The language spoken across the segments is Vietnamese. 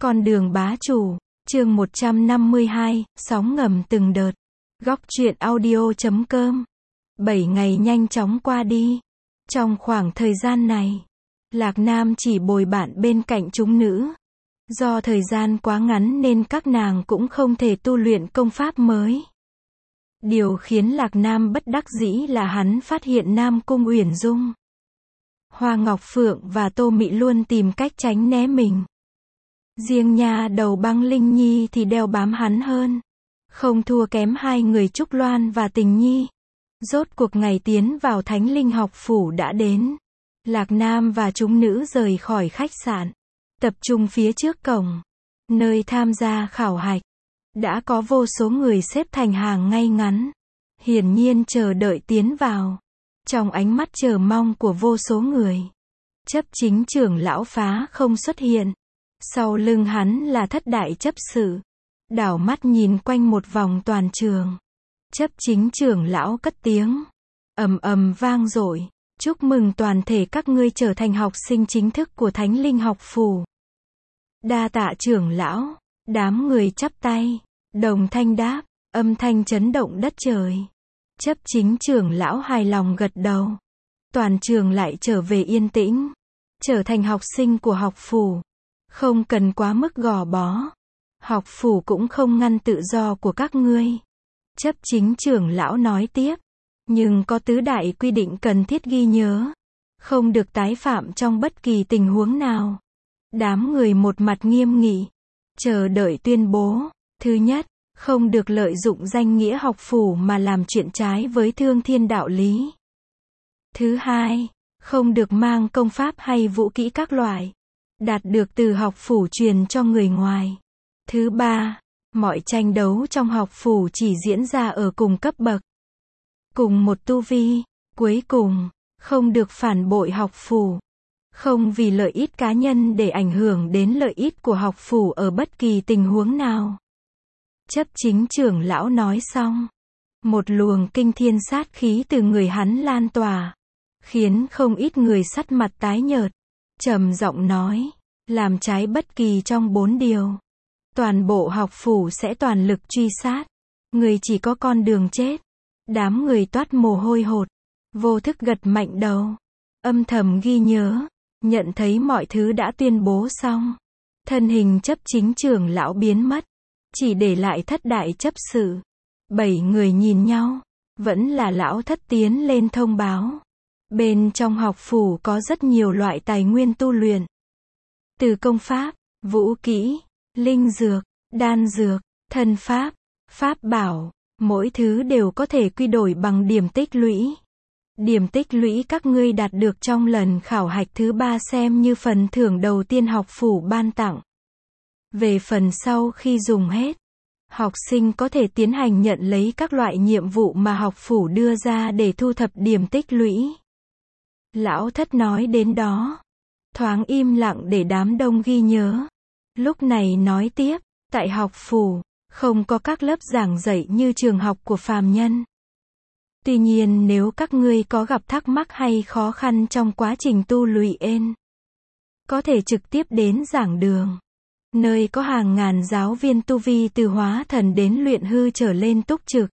Con đường bá chủ, chương 152, sóng ngầm từng đợt. Góc truyện audio.com. 7 ngày nhanh chóng qua đi. Trong khoảng thời gian này, Lạc Nam chỉ bồi bạn bên cạnh chúng nữ. Do thời gian quá ngắn nên các nàng cũng không thể tu luyện công pháp mới. Điều khiến Lạc Nam bất đắc dĩ là hắn phát hiện Nam Cung Uyển Dung, Hoa Ngọc Phượng và Tô Mị luôn tìm cách tránh né mình. Riêng nha đầu Băng Linh Nhi thì đeo bám hắn hơn. Không thua kém hai người Trúc Loan và Tình Nhi. Rốt cuộc ngày tiến vào Thánh Linh học phủ đã đến. Lạc Nam và chúng nữ rời khỏi khách sạn, tập trung phía trước cổng, nơi tham gia khảo hạch. Đã có vô số người xếp thành hàng ngay ngắn, hiển nhiên chờ đợi tiến vào. Trong ánh mắt chờ mong của vô số người, chấp chính trưởng lão Phá không xuất hiện. Sau lưng hắn là thất đại chấp sự. Đảo mắt nhìn quanh một vòng toàn trường. Chấp chính trưởng lão cất tiếng ầm ầm vang dội: chúc mừng toàn thể các ngươi trở thành học sinh chính thức của Thánh Linh học phủ. Đa tạ trưởng lão. Đám người chắp tay, đồng thanh đáp, âm thanh chấn động đất trời. Chấp chính trưởng lão hài lòng gật đầu. Toàn trường lại trở về yên tĩnh. Trở thành học sinh của học phủ, không cần quá mức gò bó. Học phủ cũng không ngăn tự do của các ngươi. Chấp chính trưởng lão nói tiếp. Nhưng có tứ đại quy định cần thiết ghi nhớ. Không được tái phạm trong bất kỳ tình huống nào. Đám người một mặt nghiêm nghị, chờ đợi tuyên bố. Thứ nhất, không được lợi dụng danh nghĩa học phủ mà làm chuyện trái với thương thiên đạo lý. Thứ hai, không được mang công pháp hay vũ kỹ các loại đạt được từ học phủ truyền cho người ngoài. Thứ ba, mọi tranh đấu trong học phủ chỉ diễn ra ở cùng cấp bậc, cùng một tu vi. Cuối cùng, không được phản bội học phủ. Không vì lợi ích cá nhân để ảnh hưởng đến lợi ích của học phủ ở bất kỳ tình huống nào. Chấp chính trưởng lão nói xong, một luồng kinh thiên sát khí từ người hắn lan tỏa, khiến không ít người sắc mặt tái nhợt. Trầm giọng nói, làm trái bất kỳ trong 4 điều, toàn bộ học phủ sẽ toàn lực truy sát. Người chỉ có con đường chết. Đám người toát mồ hôi hột, vô thức gật mạnh đầu, âm thầm ghi nhớ. Nhận thấy mọi thứ đã tuyên bố xong, thân hình chấp chính trưởng lão biến mất, chỉ để lại thất đại chấp sự. 7 người nhìn nhau, vẫn là lão thất tiến lên thông báo. Bên trong học phủ có rất nhiều loại tài nguyên tu luyện. Từ công pháp, vũ kỹ, linh dược, đan dược, thân pháp, pháp bảo, mỗi thứ đều có thể quy đổi bằng điểm tích lũy. Điểm tích lũy các ngươi đạt được trong lần khảo hạch thứ 3 xem như phần thưởng đầu tiên học phủ ban tặng. Về phần sau khi dùng hết, học sinh có thể tiến hành nhận lấy các loại nhiệm vụ mà học phủ đưa ra để thu thập điểm tích lũy. Lão thất nói đến đó, thoáng im lặng để đám đông ghi nhớ. Lúc này nói tiếp, tại học phủ, không có các lớp giảng dạy như trường học của phàm nhân. Tuy nhiên nếu các ngươi có gặp thắc mắc hay khó khăn trong quá trình tu luyện, có thể trực tiếp đến giảng đường, nơi có hàng ngàn giáo viên tu vi từ hóa thần đến luyện hư trở lên túc trực,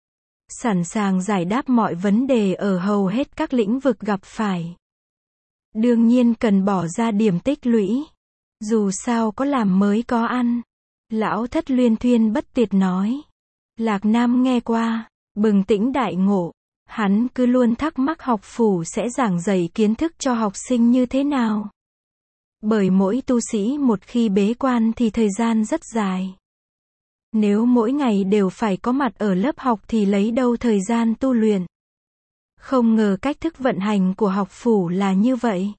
sẵn sàng giải đáp mọi vấn đề ở hầu hết các lĩnh vực gặp phải. Đương nhiên cần bỏ ra điểm tích lũy. Dù sao có làm mới có ăn. Lão thất luyên thuyên bất tuyệt nói. Lạc Nam nghe qua, bừng tỉnh đại ngộ. Hắn cứ luôn thắc mắc học phủ sẽ giảng dạy kiến thức cho học sinh như thế nào. Bởi mỗi tu sĩ một khi bế quan thì thời gian rất dài. Nếu mỗi ngày đều phải có mặt ở lớp học thì lấy đâu thời gian tu luyện. Không ngờ cách thức vận hành của học phủ là như vậy.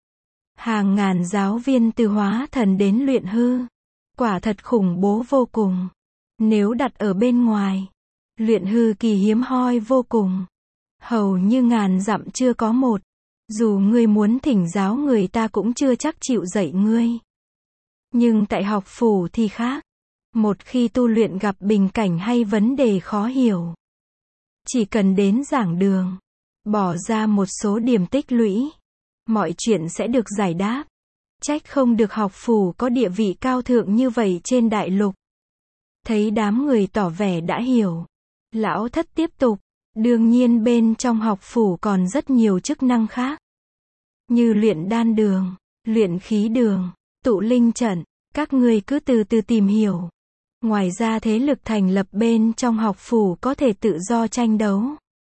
Hàng ngàn giáo viên từ hóa thần đến luyện hư. Quả thật khủng bố vô cùng. Nếu đặt ở bên ngoài, luyện hư kỳ hiếm hoi vô cùng. Hầu như ngàn dặm chưa có một. Dù ngươi muốn thỉnh giáo người ta cũng chưa chắc chịu dạy ngươi. Nhưng tại học phủ thì khác. Một khi tu luyện gặp bình cảnh hay vấn đề khó hiểu, chỉ cần đến giảng đường, bỏ ra một số điểm tích lũy, mọi chuyện sẽ được giải đáp. Trách không được học phủ có địa vị cao thượng như vậy trên đại lục. Thấy đám người tỏ vẻ đã hiểu, lão thất tiếp tục, đương nhiên bên trong học phủ còn rất nhiều chức năng khác. Như luyện đan đường, luyện khí đường, tụ linh trận, các người cứ từ từ tìm hiểu. Ngoài ra thế lực thành lập bên trong học phủ có thể tự do tranh đấu.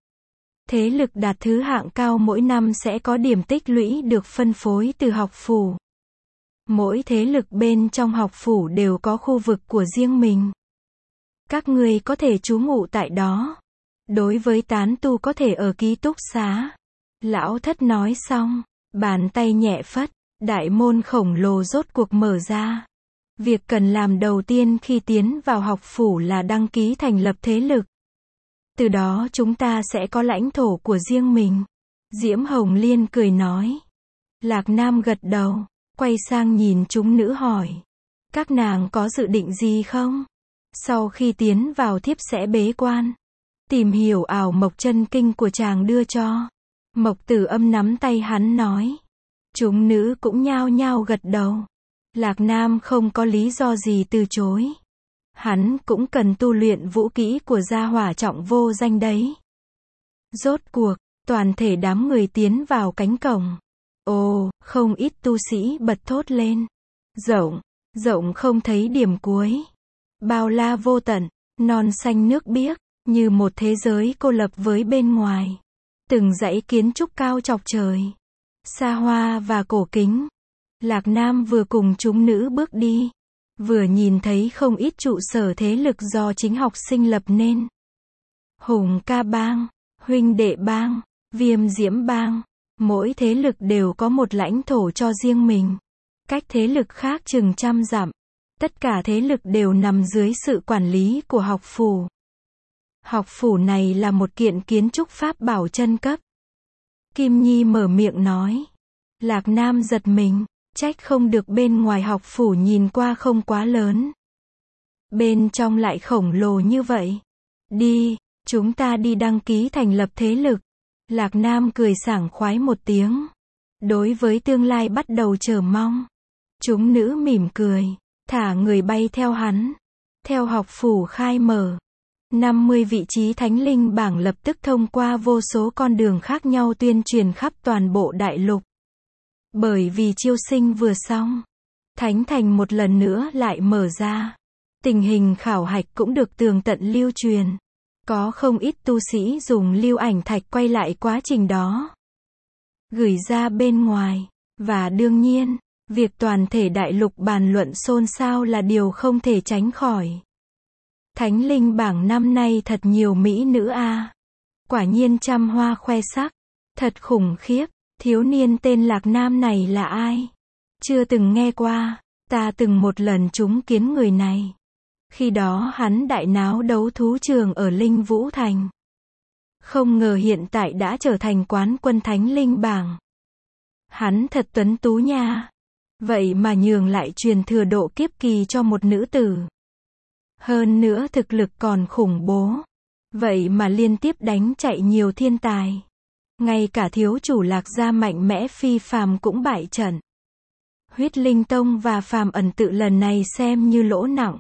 Thế lực đạt thứ hạng cao mỗi năm sẽ có điểm tích lũy được phân phối từ học phủ. Mỗi thế lực bên trong học phủ đều có khu vực của riêng mình. Các người có thể trú ngụ tại đó. Đối với tán tu có thể ở ký túc xá. Lão thất nói xong, bàn tay nhẹ phất, đại môn khổng lồ rốt cuộc mở ra. Việc cần làm đầu tiên khi tiến vào học phủ là đăng ký thành lập thế lực. Từ đó chúng ta sẽ có lãnh thổ của riêng mình. Diễm Hồng Liên cười nói. Lạc Nam gật đầu, quay sang nhìn chúng nữ hỏi. Các nàng có dự định gì không? Sau khi tiến vào thiếp sẽ bế quan. Tìm hiểu ảo mộc chân kinh của chàng đưa cho. Mộc Tử Âm nắm tay hắn nói. Chúng nữ cũng nhao nhao gật đầu. Lạc Nam không có lý do gì từ chối. Hắn cũng cần tu luyện vũ kỹ của gia hỏa trọng vô danh đấy. Rốt cuộc, toàn thể đám người tiến vào cánh cổng. Ồ, không ít tu sĩ bật thốt lên. Rộng, rộng không thấy điểm cuối. Bao la vô tận, non xanh nước biếc, như một thế giới cô lập với bên ngoài. Từng dãy kiến trúc cao chọc trời. Xa hoa và cổ kính. Lạc Nam vừa cùng chúng nữ bước đi. Vừa nhìn thấy không ít trụ sở thế lực do chính học sinh lập nên. Hùng Ca Bang, Huynh Đệ Bang, Viêm Diễm Bang. Mỗi thế lực đều có một lãnh thổ cho riêng mình. Cách thế lực khác chừng trăm dặm. Tất cả thế lực đều nằm dưới sự quản lý của học phủ. Học phủ này là một kiện kiến trúc pháp bảo chân cấp. Kim Nhi mở miệng nói. Lạc Nam giật mình. Trách không được bên ngoài học phủ nhìn qua không quá lớn. Bên trong lại khổng lồ như vậy. Đi, chúng ta đi đăng ký thành lập thế lực. Lạc Nam cười sảng khoái một tiếng. Đối với tương lai bắt đầu chờ mong. Chúng nữ mỉm cười, thả người bay theo hắn. Theo học phủ khai mở. 50 vị trí thánh linh bảng lập tức thông qua vô số con đường khác nhau tuyên truyền khắp toàn bộ đại lục. Bởi vì chiêu sinh vừa xong, Thánh Thành một lần nữa lại mở ra. Tình hình khảo hạch cũng được tường tận lưu truyền. Có không ít tu sĩ dùng lưu ảnh thạch quay lại quá trình đó. Gửi ra bên ngoài. Và đương nhiên, việc toàn thể đại lục bàn luận xôn xao là điều không thể tránh khỏi. Thánh linh bảng năm nay thật nhiều mỹ nữ a. Quả nhiên trăm hoa khoe sắc. Thật khủng khiếp. Thiếu niên tên Lạc Nam này là ai? Chưa từng nghe qua. Ta từng một lần trúng kiến người này. Khi đó hắn đại náo đấu thú trường ở Linh Vũ Thành. Không ngờ hiện tại đã trở thành quán quân thánh linh bảng. Hắn thật tuấn tú nha. Vậy mà nhường lại truyền thừa độ kiếp kỳ cho một nữ tử. Hơn nữa thực lực còn khủng bố. Vậy mà liên tiếp đánh chạy nhiều thiên tài. Ngay cả thiếu chủ Lạc gia mạnh mẽ phi phàm cũng bại trận. Huyết Linh Tông và Phàm Ẩn Tự lần này xem như lỗ nặng.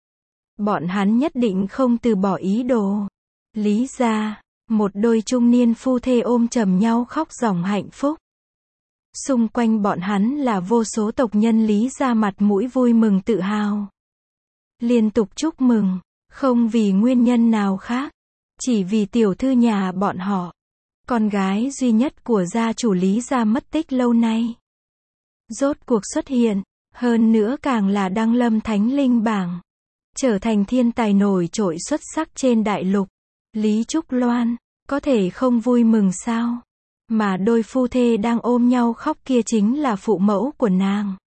Bọn hắn nhất định không từ bỏ ý đồ. Lý gia, một đôi trung niên phu thê ôm chầm nhau khóc ròng hạnh phúc. Xung quanh bọn hắn là vô số tộc nhân Lý gia mặt mũi vui mừng tự hào. Liên tục chúc mừng, không vì nguyên nhân nào khác, chỉ vì tiểu thư nhà bọn họ. Con gái duy nhất của gia chủ Lý gia mất tích lâu nay. Rốt cuộc xuất hiện, hơn nữa càng là đăng lâm thánh linh bảng. Trở thành thiên tài nổi trội xuất sắc trên đại lục. Lý Trúc Loan, có thể không vui mừng sao? Mà đôi phu thê đang ôm nhau khóc kia chính là phụ mẫu của nàng.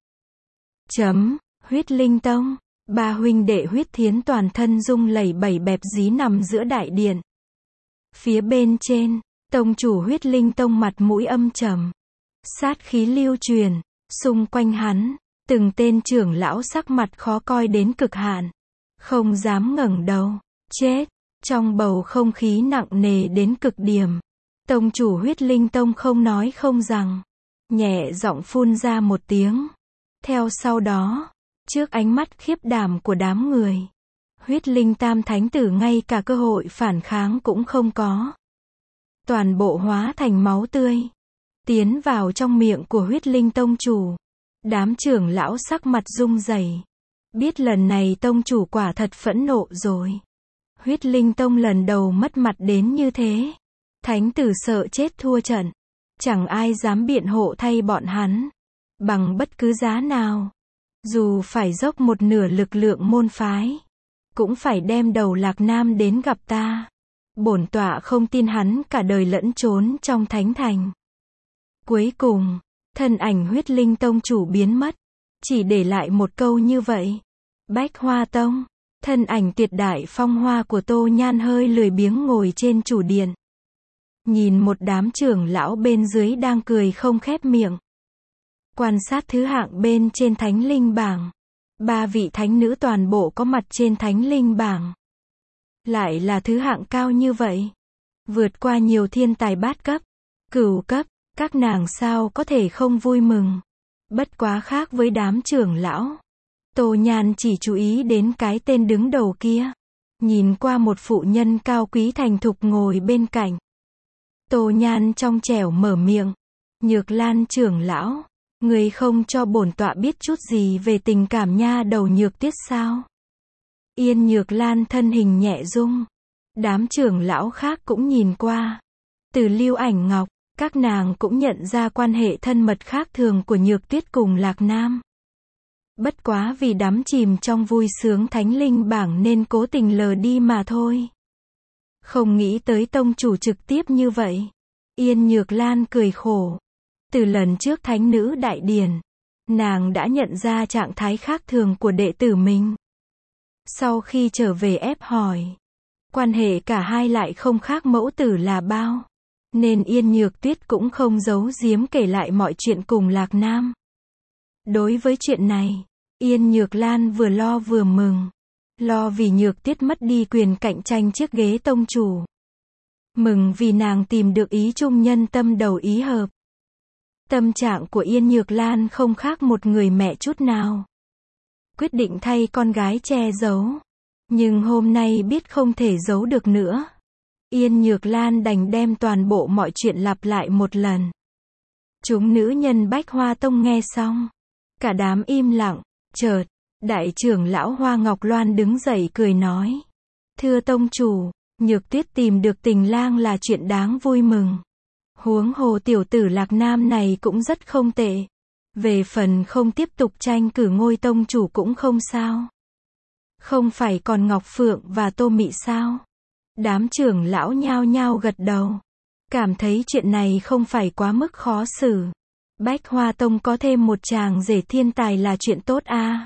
Huyết Linh Tông, ba huynh đệ Huyết Thiến toàn thân rung lẩy bẩy bẹp dí nằm giữa đại điện. Phía bên trên, tông chủ Huyết Linh Tông mặt mũi âm trầm. Sát khí lưu truyền, xung quanh hắn, từng tên trưởng lão sắc mặt khó coi đến cực hạn. Không dám ngẩng đầu, chết, trong bầu không khí nặng nề đến cực điểm. Tông chủ Huyết Linh Tông không nói không rằng, nhẹ giọng phun ra một tiếng. Theo sau đó, trước ánh mắt khiếp đảm của đám người, huyết linh tam thánh tử ngay cả cơ hội phản kháng cũng không có. Toàn bộ hóa thành máu tươi, tiến vào trong miệng của huyết linh tông chủ. Đám trưởng lão sắc mặt rung rẩy, biết lần này tông chủ quả thật phẫn nộ rồi. Huyết linh tông lần đầu mất mặt đến như thế. Thánh tử sợ chết thua trận. Chẳng ai dám biện hộ thay bọn hắn. Bằng bất cứ giá nào. Dù phải dốc một nửa lực lượng môn phái. Cũng phải đem đầu Lạc Nam đến gặp ta. Bổn tọa không tin hắn cả đời lẫn trốn trong thánh thành. Cuối cùng, thân ảnh huyết linh tông chủ biến mất. Chỉ để lại một câu như vậy. Bách Hoa Tông. Thân ảnh tuyệt đại phong hoa của Tô Nhan hơi lười biếng ngồi trên chủ điện. Nhìn một đám trưởng lão bên dưới đang cười không khép miệng. Quan sát thứ hạng bên trên thánh linh bảng. 3 vị thánh nữ toàn bộ có mặt trên thánh linh bảng. Lại là thứ hạng cao như vậy. Vượt qua nhiều thiên tài bát cấp, cửu cấp, các nàng sao có thể không vui mừng. Bất quá khác với đám trưởng lão. Tô Nhan chỉ chú ý đến cái tên đứng đầu kia. Nhìn qua một phụ nhân cao quý thành thục ngồi bên cạnh. Tô Nhan trong trẻo mở miệng. Nhược Lan trưởng lão, người không cho bổn tọa biết chút gì về tình cảm nha đầu Nhược Tuyết sao? Yên Nhược Lan thân hình nhẹ rung. Đám trưởng lão khác cũng nhìn qua. Từ Lưu Ảnh Ngọc, các nàng cũng nhận ra quan hệ thân mật khác thường của Nhược Tuyết cùng Lạc Nam. Bất quá vì đắm chìm trong vui sướng thánh linh bảng nên cố tình lờ đi mà thôi. Không nghĩ tới tông chủ trực tiếp như vậy. Yên Nhược Lan cười khổ. Từ lần trước thánh nữ đại điển, nàng đã nhận ra trạng thái khác thường của đệ tử mình. Sau khi trở về ép hỏi, quan hệ cả hai lại không khác mẫu tử là bao. Nên Yên Nhược Tuyết cũng không giấu giếm kể lại mọi chuyện cùng Lạc Nam. Đối với chuyện này, Yên Nhược Lan vừa lo vừa mừng. Lo vì Nhược Tuyết mất đi quyền cạnh tranh chiếc ghế tông chủ. Mừng vì nàng tìm được ý chung nhân tâm đầu ý hợp. Tâm trạng của Yên Nhược Lan không khác một người mẹ chút nào. Quyết định thay con gái che giấu. Nhưng hôm nay biết không thể giấu được nữa. Yên Nhược Lan đành đem toàn bộ mọi chuyện lặp lại một lần. Chúng nữ nhân Bách Hoa Tông nghe xong. Cả đám im lặng. Chợt, đại trưởng lão Hoa Ngọc Loan đứng dậy cười nói. Thưa tông chủ, Nhược Tuyết tìm được tình lang là chuyện đáng vui mừng. Huống hồ tiểu tử Lạc Nam này cũng rất không tệ. Về phần không tiếp tục tranh cử ngôi tông chủ cũng không sao. Không phải còn Ngọc Phượng và Tô Mị sao? Đám trưởng lão nhao nhao gật đầu. Cảm thấy chuyện này không phải quá mức khó xử. Bách Hoa Tông có thêm một chàng rể thiên tài là chuyện tốt a.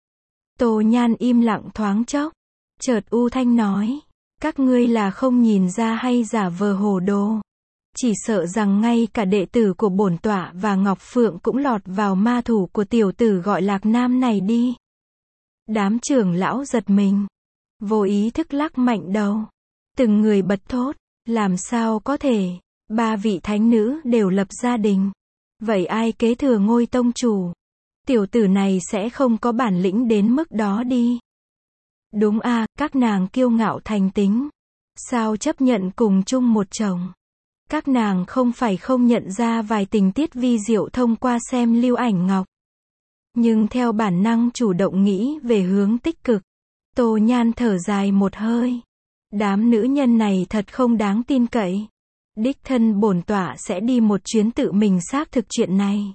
Tô Nhan im lặng thoáng chốc. Chợt u thanh nói. Các ngươi là không nhìn ra hay giả vờ hồ đồ. Chỉ sợ rằng ngay cả đệ tử của bổn tọa và Ngọc Phượng cũng lọt vào ma thủ của tiểu tử gọi Lạc Nam này đi. Đám trưởng lão giật mình. Vô ý thức lắc mạnh đầu. Từng người bật thốt. Làm sao có thể. 3 vị thánh nữ đều lập gia đình. Vậy ai kế thừa ngôi tông chủ? Tiểu tử này sẽ không có bản lĩnh đến mức đó đi. Đúng a, các nàng kiêu ngạo thành tính. Sao chấp nhận cùng chung một chồng? Các nàng không phải không nhận ra vài tình tiết vi diệu thông qua xem Lưu Ảnh Ngọc. Nhưng theo bản năng chủ động nghĩ về hướng tích cực. Tô Nhan thở dài một hơi. Đám nữ nhân này thật không đáng tin cậy. Đích thân bổn tọa sẽ đi một chuyến tự mình xác thực chuyện này.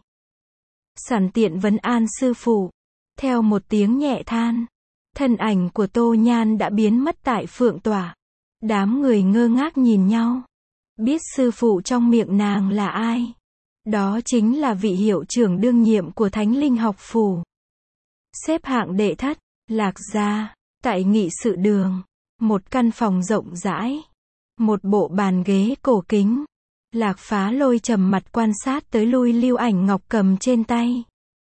Sẵn tiện vấn an sư phụ. Theo một tiếng nhẹ than, thân ảnh của Tô Nhan đã biến mất tại phượng tọa. Đám người ngơ ngác nhìn nhau. Biết sư phụ trong miệng nàng là ai? Đó chính là vị hiệu trưởng đương nhiệm của Thánh Linh học phủ. Xếp hạng đệ thất, Lạc gia, tại nghị sự đường. Một căn phòng rộng rãi. Một bộ bàn ghế cổ kính. Lạc Phá Lôi trầm mặt quan sát tới lui Lưu Ảnh Ngọc cầm trên tay.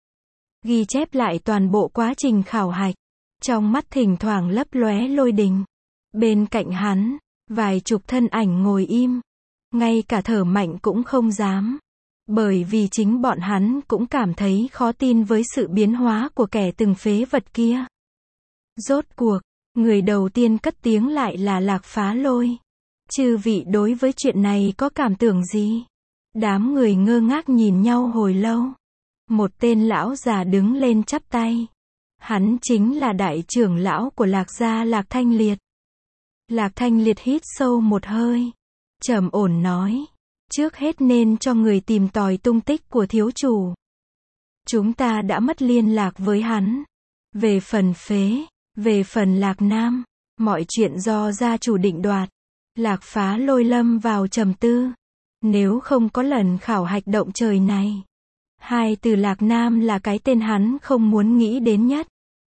Ghi chép lại toàn bộ quá trình khảo hạch. Trong mắt thỉnh thoảng lấp lóe lôi đình. Bên cạnh hắn, vài chục thân ảnh ngồi im. Ngay cả thở mạnh cũng không dám. Bởi vì chính bọn hắn cũng cảm thấy khó tin với sự biến hóa của kẻ từng phế vật kia. Rốt cuộc, người đầu tiên cất tiếng lại là Lạc Phá Lôi. Chư vị đối với chuyện này có cảm tưởng gì? Đám người ngơ ngác nhìn nhau hồi lâu. Một tên lão già đứng lên chắp tay. Hắn chính là đại trưởng lão của Lạc gia Lạc Thanh Liệt. Lạc Thanh Liệt hít sâu một hơi. Trầm ổn nói. Trước hết nên cho người tìm tòi tung tích của thiếu chủ. Chúng ta đã mất liên lạc với hắn. Về phần phế, về phần Lạc Nam, mọi chuyện do gia chủ định đoạt. Lạc Phá Lôi lâm vào trầm tư. Nếu không có lần khảo hạch động trời này, hai từ Lạc Nam là cái tên hắn không muốn nghĩ đến nhất.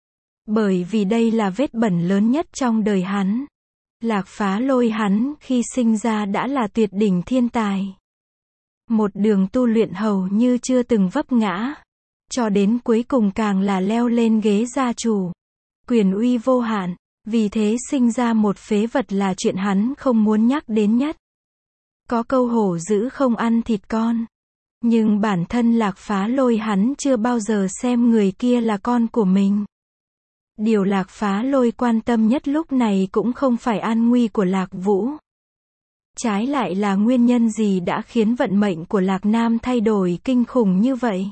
Bởi vì đây là vết bẩn lớn nhất trong đời hắn. Lạc Phá Lôi hắn khi sinh ra đã là tuyệt đỉnh thiên tài. Một đường tu luyện hầu như chưa từng vấp ngã. Cho đến cuối cùng càng là leo lên ghế gia chủ. Quyền uy vô hạn. Vì thế sinh ra một phế vật là chuyện hắn không muốn nhắc đến nhất. Có câu hổ dữ không ăn thịt con. Nhưng bản thân Lạc Phá Lôi hắn chưa bao giờ xem người kia là con của mình. Điều Lạc Phá Lôi quan tâm nhất lúc này cũng không phải an nguy của Lạc Vũ. Trái lại là nguyên nhân gì đã khiến vận mệnh của Lạc Nam thay đổi kinh khủng như vậy.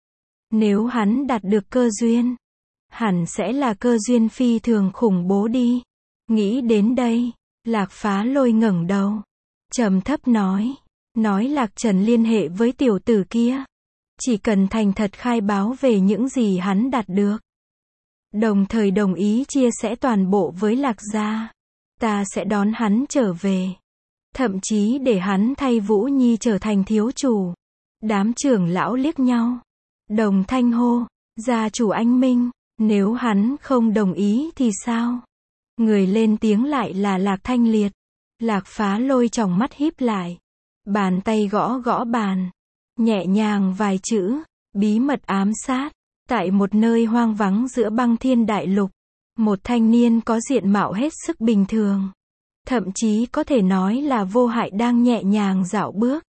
Nếu hắn đạt được cơ duyên, hẳn sẽ là cơ duyên phi thường khủng bố đi. Nghĩ đến đây, Lạc Phá Lôi ngẩng đầu. Trầm thấp nói Lạc Trần liên hệ với tiểu tử kia. Chỉ cần thành thật khai báo về những gì hắn đạt được. Đồng thời đồng ý chia sẻ toàn bộ với Lạc gia. Ta sẽ đón hắn trở về. Thậm chí để hắn thay Vũ Nhi trở thành thiếu chủ. Đám trưởng lão liếc nhau. Đồng thanh hô, gia chủ anh minh, nếu hắn không đồng ý thì sao? Người lên tiếng lại là Lạc Thanh Liệt. Lạc Phá Lôi tròng mắt híp lại. Bàn tay gõ gõ bàn. Nhẹ nhàng vài chữ, bí mật ám sát. Tại một nơi hoang vắng giữa băng thiên đại lục. Một thanh niên có diện mạo hết sức bình thường. Thậm chí có thể nói là vô hại đang nhẹ nhàng dạo bước.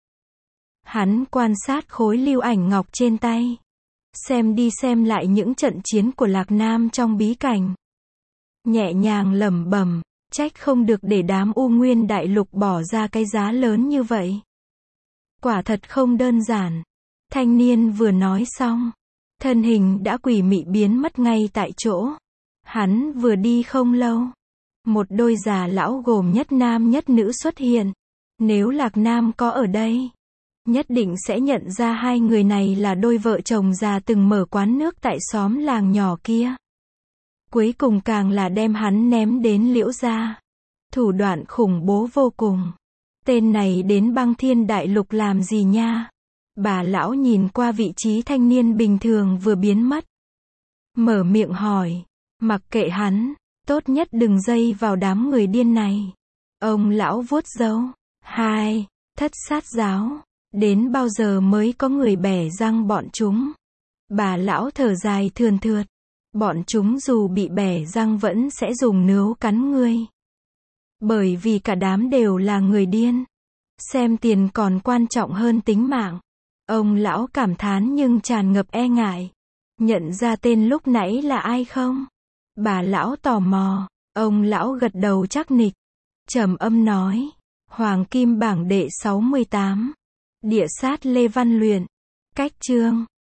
Hắn quan sát khối lưu ảnh ngọc trên tay. Xem đi xem lại những trận chiến của Lạc Nam trong bí cảnh. Nhẹ nhàng lẩm bẩm, trách không được để đám U Nguyên Đại Lục bỏ ra cái giá lớn như vậy. Quả thật không đơn giản. Thanh niên vừa nói xong, thân hình đã quỷ mị biến mất ngay tại chỗ. Hắn vừa đi không lâu, một đôi già lão gồm nhất nam nhất nữ xuất hiện. Nếu Lạc Nam có ở đây, nhất định sẽ nhận ra hai người này là đôi vợ chồng già từng mở quán nước tại xóm làng nhỏ kia. Cuối cùng càng là đem hắn ném đến Liễu gia. Thủ đoạn khủng bố vô cùng. Tên này đến băng thiên đại lục làm gì nha? Bà lão nhìn qua vị trí thanh niên bình thường vừa biến mất. Mở miệng hỏi. Mặc kệ hắn, tốt nhất đừng dây vào đám người điên này. Ông lão vuốt râu. Hai, thất sát giáo. Đến bao giờ mới có người bẻ răng bọn chúng? Bà lão thở dài thườn thượt. Bọn chúng dù bị bẻ răng vẫn sẽ dùng nướu cắn ngươi. Bởi vì cả đám đều là người điên. Xem tiền còn quan trọng hơn tính mạng. Ông lão cảm thán nhưng tràn ngập e ngại. Nhận ra tên lúc nãy là ai không? Bà lão tò mò. Ông lão gật đầu chắc nịch. Trầm âm nói. Hoàng kim bảng đệ 68. Địa sát Lê Văn Luyện. Cách chương